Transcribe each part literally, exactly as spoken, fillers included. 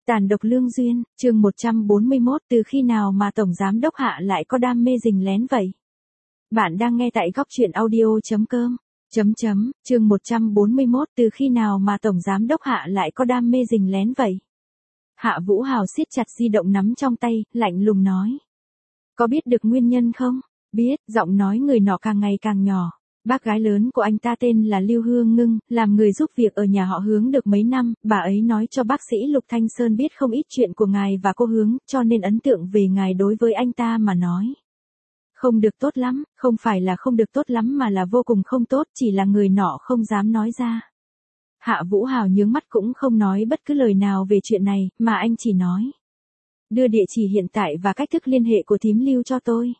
Tàn độc lương duyên, chương một trăm bốn mươi mốt, từ khi nào mà Tổng Giám Đốc Hạ lại có đam mê rình lén vậy? Bạn đang nghe tại góc truyện audio.com. Chấm chấm, chương một trăm bốn mươi mốt, từ khi nào mà Tổng Giám Đốc Hạ lại có đam mê rình lén vậy? Hạ Vũ Hào siết chặt di động nắm trong tay, lạnh lùng nói. Có biết được nguyên nhân không? Biết, giọng nói người nọ càng ngày càng nhỏ. Bác gái lớn của anh ta tên là Lưu Hương Ngưng, làm người giúp việc ở nhà họ Hướng được mấy năm, bà ấy nói cho bác sĩ Lục Thanh Sơn biết không ít chuyện của ngài và cô Hướng, cho nên ấn tượng về ngài đối với anh ta mà nói. Không được tốt lắm, không phải là không được tốt lắm mà là vô cùng không tốt, chỉ là người nọ không dám nói ra. Hạ Vũ Hào nhướng mắt cũng không nói bất cứ lời nào về chuyện này, mà anh chỉ nói. Đưa địa chỉ hiện tại và cách thức liên hệ của thím Lưu cho tôi.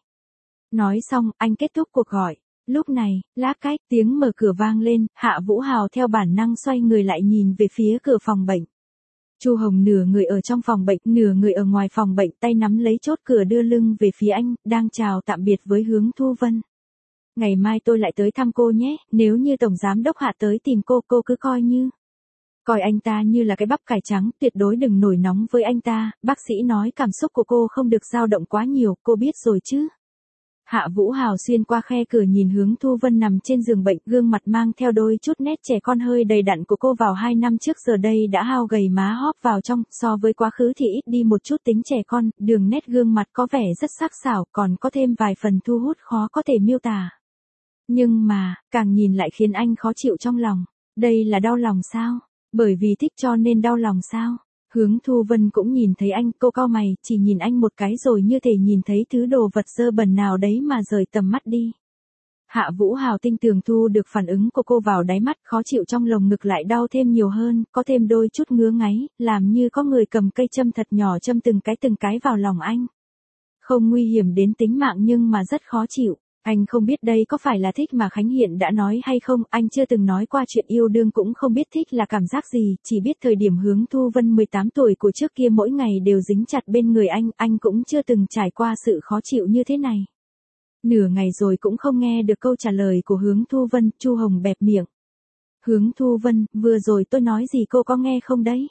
Nói xong, anh kết thúc cuộc gọi. Lúc này, lác cách, tiếng mở cửa vang lên, Hạ Vũ Hào theo bản năng xoay người lại nhìn về phía cửa phòng bệnh. Chu Hồng nửa người ở trong phòng bệnh, nửa người ở ngoài phòng bệnh, tay nắm lấy chốt cửa đưa lưng về phía anh, đang chào tạm biệt với Hướng Thu Vân. Ngày mai tôi lại tới thăm cô nhé, nếu như Tổng Giám Đốc Hạ tới tìm cô, cô cứ coi như. Coi anh ta như là cái bắp cải trắng, tuyệt đối đừng nổi nóng với anh ta, bác sĩ nói cảm xúc của cô không được dao động quá nhiều, cô biết rồi chứ. Hạ Vũ Hào xuyên qua khe cửa nhìn Hướng Thu Vân nằm trên giường bệnh, gương mặt mang theo đôi chút nét trẻ con hơi đầy đặn của cô vào hai năm trước giờ đây đã hao gầy má hóp vào trong, so với quá khứ thì ít đi một chút tính trẻ con, đường nét gương mặt có vẻ rất sắc sảo, còn có thêm vài phần thu hút khó có thể miêu tả. Nhưng mà, càng nhìn lại khiến anh khó chịu trong lòng. Đây là đau lòng sao? Bởi vì thích cho nên đau lòng sao? Hướng Thu Vân cũng nhìn thấy anh, cô cau mày, chỉ nhìn anh một cái rồi như thể nhìn thấy thứ đồ vật dơ bẩn nào đấy mà rời tầm mắt đi. Hạ Vũ Hào tinh tường thu được phản ứng của cô vào đáy mắt, khó chịu trong lồng ngực lại đau thêm nhiều hơn, có thêm đôi chút ngứa ngáy, làm như có người cầm cây châm thật nhỏ châm từng cái từng cái vào lòng anh. Không nguy hiểm đến tính mạng nhưng mà rất khó chịu. Anh không biết đây có phải là thích mà Khánh Hiện đã nói hay không, anh chưa từng nói qua chuyện yêu đương cũng không biết thích là cảm giác gì, chỉ biết thời điểm Hướng Thu Vân mười tám tuổi của trước kia mỗi ngày đều dính chặt bên người anh, anh cũng chưa từng trải qua sự khó chịu như thế này. Nửa ngày rồi cũng không nghe được câu trả lời của Hướng Thu Vân, Chu Hồng bẹp miệng. Hướng Thu Vân, vừa rồi tôi nói gì cô có nghe không đấy?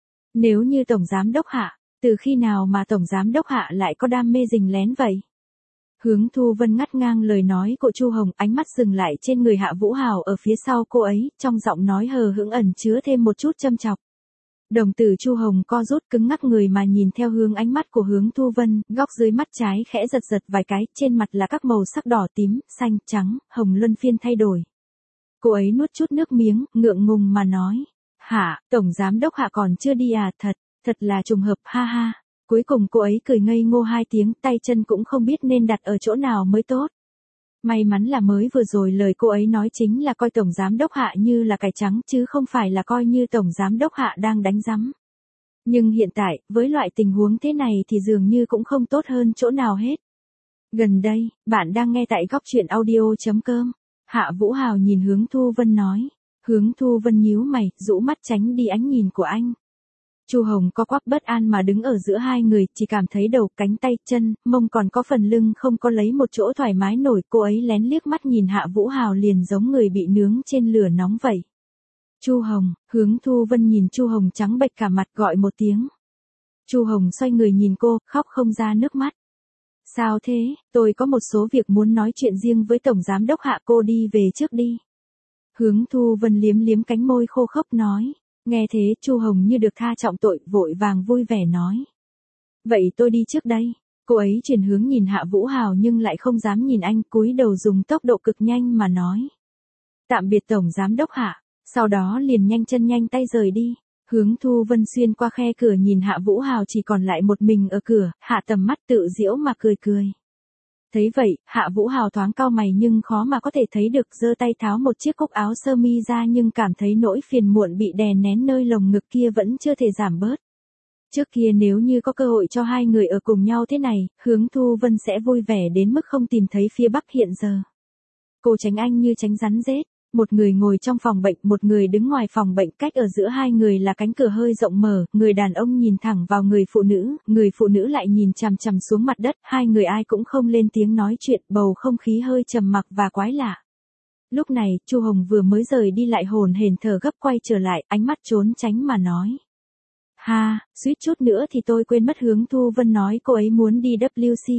Nếu như Tổng Giám Đốc Hạ, từ khi nào mà Tổng Giám Đốc Hạ lại có đam mê rình lén vậy? Hướng Thu Vân ngắt ngang lời nói của Chu Hồng, ánh mắt dừng lại trên người Hạ Vũ Hào ở phía sau cô ấy, trong giọng nói hờ hững ẩn chứa thêm một chút châm chọc. Đồng tử Chu Hồng co rút cứng ngắc người mà nhìn theo hướng ánh mắt của Hướng Thu Vân, góc dưới mắt trái khẽ giật giật vài cái, trên mặt là các màu sắc đỏ tím, xanh, trắng, hồng luân phiên thay đổi. Cô ấy nuốt chút nước miếng, ngượng ngùng mà nói, hả, Tổng Giám Đốc Hạ còn chưa đi à, thật, thật là trùng hợp, ha ha. Cuối cùng cô ấy cười ngây ngô hai tiếng, tay chân cũng không biết nên đặt ở chỗ nào mới tốt. May mắn là mới vừa rồi lời cô ấy nói chính là coi Tổng Giám Đốc Hạ như là cải trắng chứ không phải là coi như Tổng Giám Đốc Hạ đang đánh rắm. Nhưng hiện tại, với loại tình huống thế này thì dường như cũng không tốt hơn chỗ nào hết. Gần đây, bạn đang nghe tại góc truyện audio.com. Hạ Vũ Hào nhìn Hướng Thu Vân nói. Hướng Thu Vân nhíu mày, rũ mắt tránh đi ánh nhìn của anh. Chu Hồng co quắp bất an mà đứng ở giữa hai người, chỉ cảm thấy đầu, cánh tay, chân, mông còn có phần lưng không có lấy một chỗ thoải mái nổi, cô ấy lén liếc mắt nhìn Hạ Vũ Hào liền giống người bị nướng trên lửa nóng vậy. Chu Hồng, Hướng Thu Vân nhìn Chu Hồng trắng bệch cả mặt gọi một tiếng. Chu Hồng xoay người nhìn cô, khóc không ra nước mắt. Sao thế, tôi có một số việc muốn nói chuyện riêng với Tổng Giám Đốc Hạ, cô đi về trước đi. Hướng Thu Vân liếm liếm cánh môi khô khốc nói. Nghe thế, Chu Hồng như được tha trọng tội, vội vàng vui vẻ nói. Vậy tôi đi trước đây. Cô ấy chuyển hướng nhìn Hạ Vũ Hào nhưng lại không dám nhìn anh, cúi đầu dùng tốc độ cực nhanh mà nói. Tạm biệt Tổng Giám Đốc Hạ, sau đó liền nhanh chân nhanh tay rời đi. Hướng Thu Vân xuyên qua khe cửa nhìn Hạ Vũ Hào chỉ còn lại một mình ở cửa, hạ tầm mắt tự giễu mà cười cười. Thấy vậy, Hạ Vũ Hào thoáng cau mày nhưng khó mà có thể thấy được, giơ tay tháo một chiếc cúc áo sơ mi ra nhưng cảm thấy nỗi phiền muộn bị đè nén nơi lồng ngực kia vẫn chưa thể giảm bớt. Trước kia nếu như có cơ hội cho hai người ở cùng nhau thế này, Hướng Thu Vân sẽ vui vẻ đến mức không tìm thấy phía Bắc hiện giờ. Cô tránh anh như tránh rắn rết. Một người ngồi trong phòng bệnh, một người đứng ngoài phòng bệnh, cách ở giữa hai người là cánh cửa hơi rộng mở, người đàn ông nhìn thẳng vào người phụ nữ, người phụ nữ lại nhìn chằm chằm xuống mặt đất, hai người ai cũng không lên tiếng nói chuyện, bầu không khí hơi trầm mặc và quái lạ. Lúc này, Chu Hồng vừa mới rời đi lại hồn hển thở gấp quay trở lại, ánh mắt trốn tránh mà nói. Ha, suýt chút nữa thì tôi quên mất Hướng Thu Vân nói cô ấy muốn đi W C.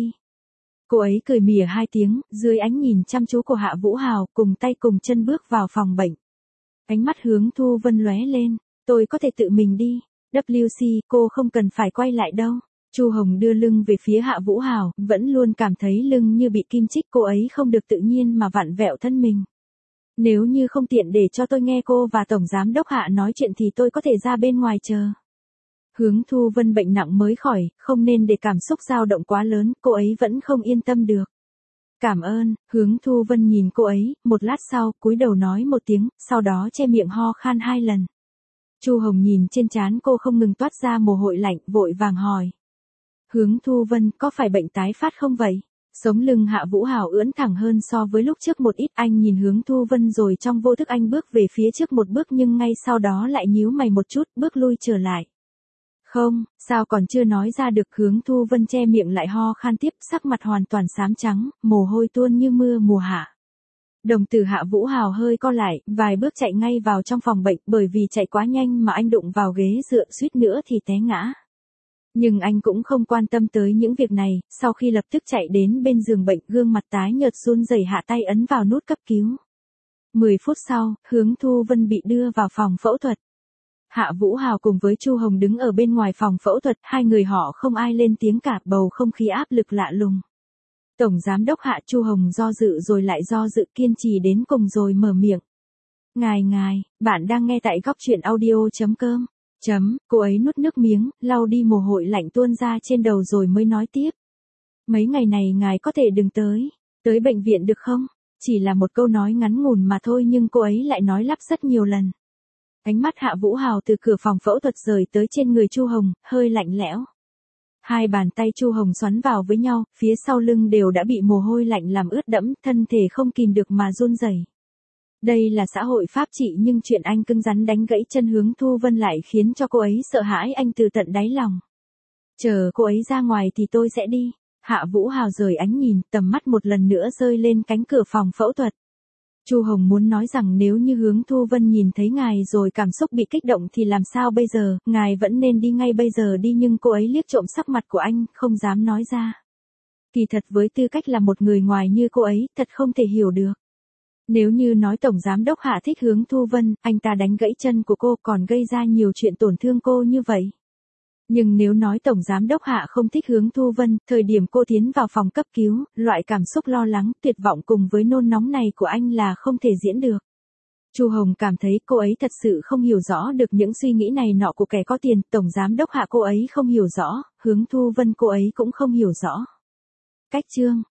Cô ấy cười mỉa hai tiếng, dưới ánh nhìn chăm chú của Hạ Vũ Hào, cùng tay cùng chân bước vào phòng bệnh. Ánh mắt Hướng Thu Vân lóe lên, tôi có thể tự mình đi, W C, cô không cần phải quay lại đâu. Chu Hồng đưa lưng về phía Hạ Vũ Hào, vẫn luôn cảm thấy lưng như bị kim chích, cô ấy không được tự nhiên mà vặn vẹo thân mình. Nếu như không tiện để cho tôi nghe cô và Tổng Giám Đốc Hạ nói chuyện thì tôi có thể ra bên ngoài chờ. Hướng Thu Vân bệnh nặng mới khỏi, không nên để cảm xúc dao động quá lớn, cô ấy vẫn không yên tâm được. Cảm ơn, Hướng Thu Vân nhìn cô ấy, một lát sau, cúi đầu nói một tiếng, sau đó che miệng ho khan hai lần. Chu Hồng nhìn trên trán cô không ngừng toát ra mồ hôi lạnh, vội vàng hỏi. Hướng Thu Vân, có phải bệnh tái phát không vậy? Sống lưng Hạ Vũ Hào ưỡn thẳng hơn so với lúc trước một ít, anh nhìn Hướng Thu Vân rồi trong vô thức anh bước về phía trước một bước nhưng ngay sau đó lại nhíu mày một chút, bước lui trở lại. Không, sao còn chưa nói ra được, Hướng Thu Vân che miệng lại ho khan tiếp, sắc mặt hoàn toàn xám trắng, mồ hôi tuôn như mưa mùa hạ. Đồng tử Hạ Vũ Hào hơi co lại, vài bước chạy ngay vào trong phòng bệnh, bởi vì chạy quá nhanh mà anh đụng vào ghế dựa, suýt nữa thì té ngã. Nhưng anh cũng không quan tâm tới những việc này, sau khi lập tức chạy đến bên giường bệnh, gương mặt tái nhợt run rẩy hạ tay ấn vào nút cấp cứu. mười phút sau, Hướng Thu Vân bị đưa vào phòng phẫu thuật. Hạ Vũ Hào cùng với Chu Hồng đứng ở bên ngoài phòng phẫu thuật, hai người họ không ai lên tiếng cả, bầu không khí áp lực lạ lùng. Tổng Giám Đốc Hạ, Chu Hồng do dự rồi lại do dự, kiên trì đến cùng rồi mở miệng. Ngài ngài, bạn đang nghe tại góc truyện audio chấm com. Chấm, cô ấy nuốt nước miếng, lau đi mồ hôi lạnh tuôn ra trên đầu rồi mới nói tiếp. Mấy ngày này ngài có thể đừng tới, tới bệnh viện được không? Chỉ là một câu nói ngắn ngủn mà thôi nhưng cô ấy lại nói lắp rất nhiều lần. Ánh mắt Hạ Vũ Hào từ cửa phòng phẫu thuật rời tới trên người Chu Hồng, hơi lạnh lẽo. Hai bàn tay Chu Hồng xoắn vào với nhau, phía sau lưng đều đã bị mồ hôi lạnh làm ướt đẫm, thân thể không kìm được mà run rẩy. Đây là xã hội pháp trị nhưng chuyện anh cứng rắn đánh gãy chân Hướng Thu Vân lại khiến cho cô ấy sợ hãi anh từ tận đáy lòng. Chờ cô ấy ra ngoài thì tôi sẽ đi. Hạ Vũ Hào rời ánh nhìn, tầm mắt một lần nữa rơi lên cánh cửa phòng phẫu thuật. Chu Hồng muốn nói rằng nếu như Hướng Thu Vân nhìn thấy ngài rồi cảm xúc bị kích động thì làm sao bây giờ, ngài vẫn nên đi ngay bây giờ đi, nhưng cô ấy liếc trộm sắc mặt của anh, không dám nói ra. Kỳ thật với tư cách là một người ngoài như cô ấy, thật không thể hiểu được. Nếu như nói Tổng Giám Đốc Hạ thích Hướng Thu Vân, anh ta đánh gãy chân của cô còn gây ra nhiều chuyện tổn thương cô như vậy. Nhưng nếu nói Tổng Giám Đốc Hạ không thích Hướng Thu Vân, thời điểm cô tiến vào phòng cấp cứu, loại cảm xúc lo lắng, tuyệt vọng cùng với nôn nóng này của anh là không thể diễn được. Chu Hồng cảm thấy cô ấy thật sự không hiểu rõ được những suy nghĩ này nọ của kẻ có tiền, Tổng Giám Đốc Hạ cô ấy không hiểu rõ, Hướng Thu Vân cô ấy cũng không hiểu rõ. Cách chương